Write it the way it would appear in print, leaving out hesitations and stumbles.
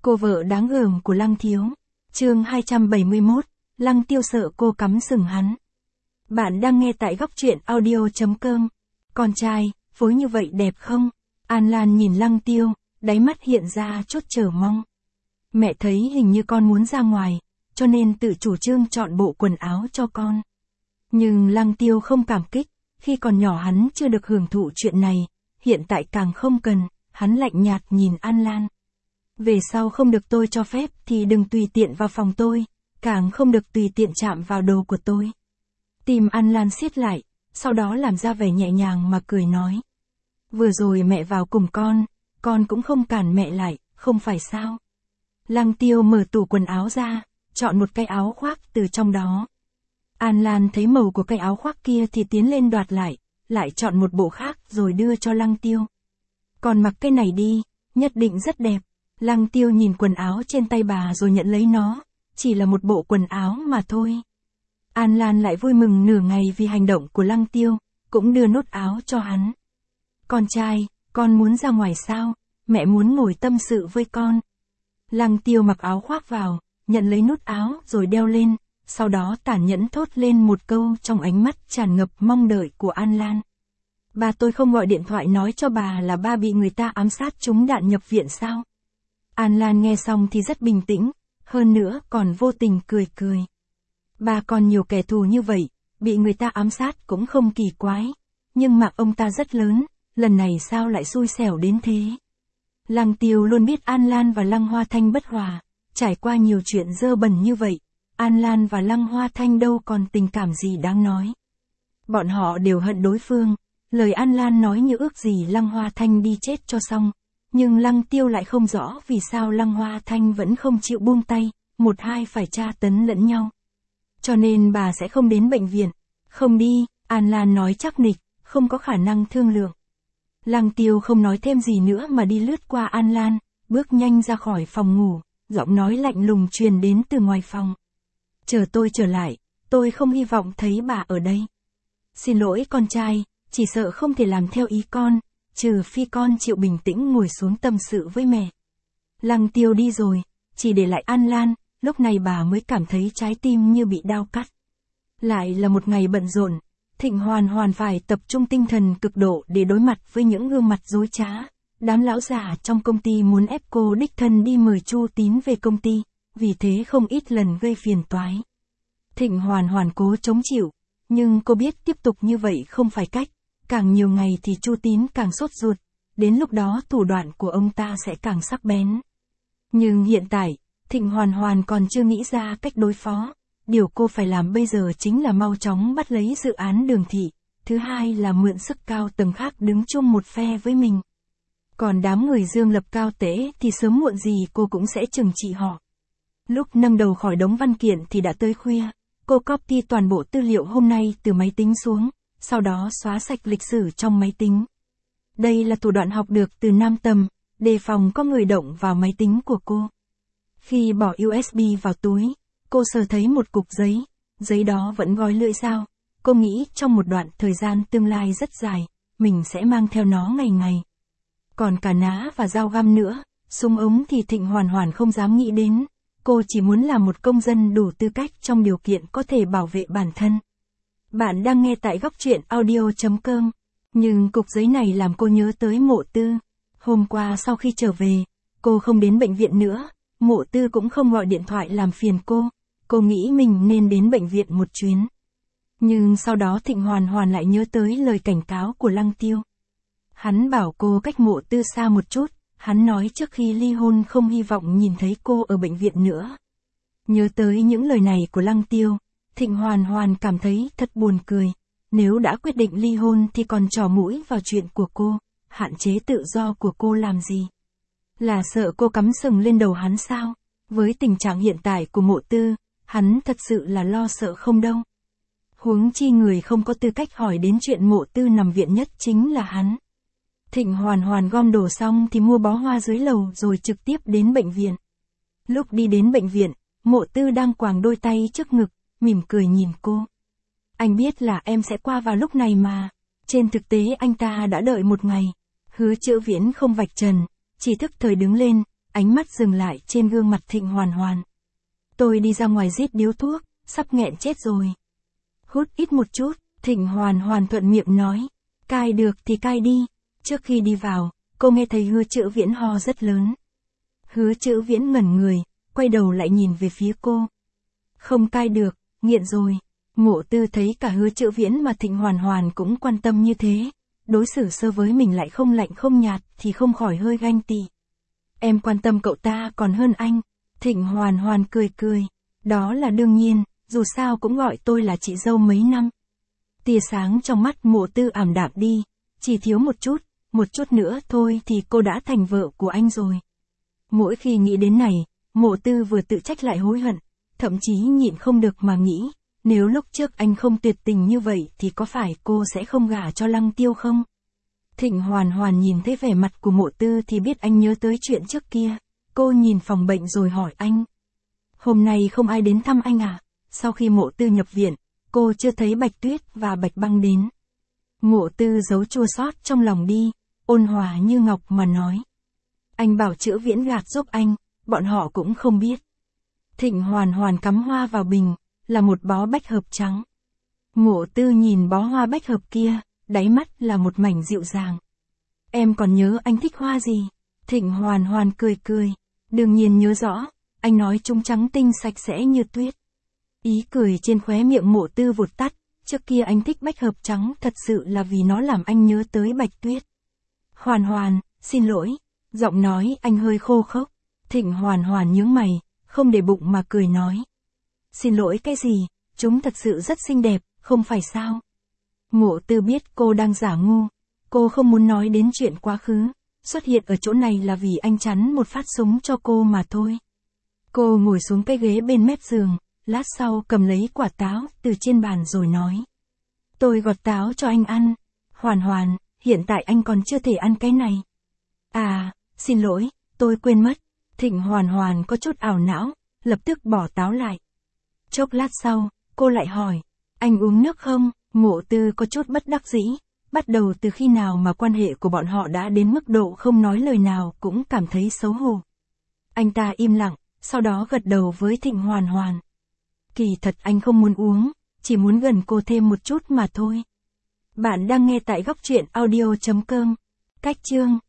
Cô vợ đáng gờm của Lăng Thiếu. Chương 271, Lăng Tiêu sợ cô cắm sừng hắn. Bạn đang nghe tại góc truyện audio.com. Con trai, phối như vậy đẹp không? An Lan nhìn Lăng Tiêu, đáy mắt hiện ra chút chờ mong. Mẹ thấy hình như con muốn ra ngoài, cho nên tự chủ trương chọn bộ quần áo cho con. Nhưng Lăng Tiêu không cảm kích, khi còn nhỏ hắn chưa được hưởng thụ chuyện này, hiện tại càng không cần, hắn lạnh nhạt nhìn An Lan. Về sau không được tôi cho phép thì đừng tùy tiện vào phòng tôi, càng không được tùy tiện chạm vào đồ của tôi. Tim An Lan siết lại, sau đó làm ra vẻ nhẹ nhàng mà cười nói. Vừa rồi mẹ vào cùng con cũng không cản mẹ lại, không phải sao? Lăng Tiêu mở tủ quần áo ra, chọn một cái áo khoác từ trong đó. An Lan thấy màu của cái áo khoác kia thì tiến lên đoạt lại chọn một bộ khác rồi đưa cho Lăng Tiêu. Còn mặc cái này đi, nhất định rất đẹp. Lăng Tiêu nhìn quần áo trên tay bà rồi nhận lấy nó, chỉ là một bộ quần áo mà thôi. An Lan lại vui mừng nửa ngày vì hành động của Lăng Tiêu, cũng đưa nốt áo cho hắn. Con trai, con muốn ra ngoài sao? Mẹ muốn ngồi tâm sự với con. Lăng Tiêu mặc áo khoác vào, nhận lấy nút áo rồi đeo lên, sau đó tản nhẫn thốt lên một câu trong ánh mắt tràn ngập mong đợi của An Lan. Bà tôi không gọi điện thoại nói cho bà là ba bị người ta ám sát trúng đạn nhập viện sao? An Lan nghe xong thì rất bình tĩnh, hơn nữa còn vô tình cười cười. Bà còn nhiều kẻ thù như vậy, bị người ta ám sát cũng không kỳ quái, nhưng mạng ông ta rất lớn, lần này sao lại xui xẻo đến thế? Lăng Tiêu luôn biết An Lan và Lăng Hoa Thanh bất hòa, trải qua nhiều chuyện dơ bẩn như vậy, An Lan và Lăng Hoa Thanh đâu còn tình cảm gì đáng nói. Bọn họ đều hận đối phương, lời An Lan nói như ước gì Lăng Hoa Thanh đi chết cho xong, nhưng Lăng Tiêu lại không rõ vì sao Lăng Hoa Thanh vẫn không chịu buông tay, một hai phải tra tấn lẫn nhau. Cho nên bà sẽ không đến bệnh viện. Không đi, An Lan nói chắc nịch, không có khả năng thương lượng. Lăng Tiêu không nói thêm gì nữa mà đi lướt qua An Lan, bước nhanh ra khỏi phòng ngủ, giọng nói lạnh lùng truyền đến từ ngoài phòng. Chờ tôi trở lại, tôi không hy vọng thấy bà ở đây. Xin lỗi con trai, chỉ sợ không thể làm theo ý con, trừ phi con chịu bình tĩnh ngồi xuống tâm sự với mẹ. Lăng Tiêu đi rồi, chỉ để lại An Lan, lúc này bà mới cảm thấy trái tim như bị đao cắt. Lại là một ngày bận rộn, Thịnh Hoàn phải tập trung tinh thần cực độ để đối mặt với những gương mặt dối trá. Đám lão già trong công ty muốn ép cô đích thân đi mời Chu Tín về công ty, vì thế không ít lần gây phiền toái. Thịnh Hoàn cố chống chịu, nhưng cô biết tiếp tục như vậy không phải cách, càng nhiều ngày thì Chu Tín càng sốt ruột, đến lúc đó thủ đoạn của ông ta sẽ càng sắc bén. Nhưng hiện tại, Thịnh Hoàn còn chưa nghĩ ra cách đối phó. Điều cô phải làm bây giờ chính là mau chóng bắt lấy dự án Đường Thị, thứ hai là mượn sức cao tầng khác đứng chung một phe với mình. Còn đám người Dương Lập Cao Tế thì sớm muộn gì cô cũng sẽ trừng trị họ. Lúc nâng đầu khỏi đống văn kiện thì đã tới khuya, cô copy toàn bộ tư liệu hôm nay từ máy tính xuống, sau đó xóa sạch lịch sử trong máy tính. Đây là thủ đoạn học được từ Nam Tầm, đề phòng có người động vào máy tính của cô. Khi bỏ USB vào túi, cô sờ thấy một cục giấy đó vẫn gói lưỡi dao. Cô nghĩ trong một đoạn thời gian tương lai rất dài, mình sẽ mang theo nó ngày ngày. Còn cả ná và dao găm nữa, súng ống thì Thịnh Hoàn không dám nghĩ đến. Cô chỉ muốn là một công dân đủ tư cách trong điều kiện có thể bảo vệ bản thân. Bạn đang nghe tại góc truyện audio.com. Nhưng cục giấy này làm cô nhớ tới Mộ Tư. Hôm qua sau khi trở về, cô không đến bệnh viện nữa. Mộ Tư cũng không gọi điện thoại làm phiền cô. Cô nghĩ mình nên đến bệnh viện một chuyến. Nhưng sau đó Thịnh Hoàn lại nhớ tới lời cảnh cáo của Lăng Tiêu. Hắn bảo cô cách Mộ Tư xa một chút. Hắn nói trước khi ly hôn không hy vọng nhìn thấy cô ở bệnh viện nữa. Nhớ tới những lời này của Lăng Tiêu, Thịnh Hoàn cảm thấy thật buồn cười. Nếu đã quyết định ly hôn thì còn trỏ mũi vào chuyện của cô, hạn chế tự do của cô làm gì? Là sợ cô cắm sừng lên đầu hắn sao? Với tình trạng hiện tại của Mộ Tư, hắn thật sự là lo sợ không đâu. Huống chi người không có tư cách hỏi đến chuyện Mộ Tư nằm viện nhất chính là hắn. Thịnh Hoàn gom đồ xong thì mua bó hoa dưới lầu rồi trực tiếp đến bệnh viện. Lúc đi đến bệnh viện, Mộ Tư đang quàng đôi tay trước ngực, mỉm cười nhìn cô. Anh biết là em sẽ qua vào lúc này mà. Trên thực tế anh ta đã đợi một ngày. Hứa Chữ Viễn không vạch trần, chỉ thức thời đứng lên, ánh mắt dừng lại trên gương mặt Thịnh Hoàn Hoàn. Tôi đi ra ngoài rít điếu thuốc, sắp nghẹn chết rồi. Hút ít một chút, Thịnh Hoàn Hoàn thuận miệng nói. Cai được thì cai đi. Trước khi đi vào, cô nghe thấy Hứa Chữ Viễn ho rất lớn. Hứa Chữ Viễn ngẩn người, quay đầu lại nhìn về phía cô. Không cai được, nghiện rồi. Mộ Tư thấy cả Hứa Chữ Viễn mà Thịnh Hoàn Hoàn cũng quan tâm như thế, đối xử sơ với mình lại không lạnh không nhạt thì không khỏi hơi ganh tị. Em quan tâm cậu ta còn hơn anh. Thịnh Hoàn Hoàn cười cười. Đó là đương nhiên, dù sao cũng gọi tôi là chị dâu mấy năm. Tia sáng trong mắt Mộ Tư ảm đạm đi, chỉ thiếu một chút nữa thôi thì cô đã thành vợ của anh rồi. Mỗi khi nghĩ đến này, Mộ Tư vừa tự trách lại hối hận, thậm chí nhịn không được mà nghĩ, nếu lúc trước anh không tuyệt tình như vậy thì có phải cô sẽ không gả cho Lăng Tiêu không? Thịnh Hoàn Hoàn nhìn thấy vẻ mặt của Mộ Tư thì biết anh nhớ tới chuyện trước kia. Cô nhìn phòng bệnh rồi hỏi anh. Hôm nay không ai đến thăm anh à? Sau khi Mộ Tư nhập viện, cô chưa thấy Bạch Tuyết và Bạch Băng đến. Mộ Tư giấu chua xót trong lòng đi, ôn hòa như ngọc mà nói. Anh bảo Chữ Viễn gạt giúp anh, bọn họ cũng không biết. Thịnh Hoàn Hoàn cắm hoa vào bình, là một bó bách hợp trắng. Mộ Tư nhìn bó hoa bách hợp kia, đáy mắt là một mảnh dịu dàng. Em còn nhớ anh thích hoa gì? Thịnh Hoàn Hoàn cười cười. Đương nhiên nhớ rõ, anh nói chúng trắng tinh sạch sẽ như tuyết. Ý cười trên khóe miệng Mộ Tư vụt tắt, trước kia anh thích bách hợp trắng thật sự là vì nó làm anh nhớ tới Bạch Tuyết. Hoàn Hoàn, xin lỗi, giọng nói anh hơi khô khốc. Thịnh Hoàn Hoàn nhướng mày, không để bụng mà cười nói. Xin lỗi cái gì, chúng thật sự rất xinh đẹp, không phải sao? Mộ Tư biết cô đang giả ngu, cô không muốn nói đến chuyện quá khứ, xuất hiện ở chỗ này là vì anh chắn một phát súng cho cô mà thôi. Cô ngồi xuống cái ghế bên mép giường, lát sau cầm lấy quả táo từ trên bàn rồi nói. Tôi gọt táo cho anh ăn. Hoàn Hoàn, hiện tại anh còn chưa thể ăn cái này. À, xin lỗi, tôi quên mất. Thịnh Hoàn Hoàn có chút ảo não, lập tức bỏ táo lại. Chốc lát sau, cô lại hỏi, anh uống nước không? Mộ Tư có chút bất đắc dĩ, bắt đầu từ khi nào mà quan hệ của bọn họ đã đến mức độ không nói lời nào cũng cảm thấy xấu hổ. Anh ta im lặng, sau đó gật đầu với Thịnh Hoàn Hoàn. Kỳ thật anh không muốn uống, chỉ muốn gần cô thêm một chút mà thôi. Bạn đang nghe tại góc truyện audio.com. Cách chương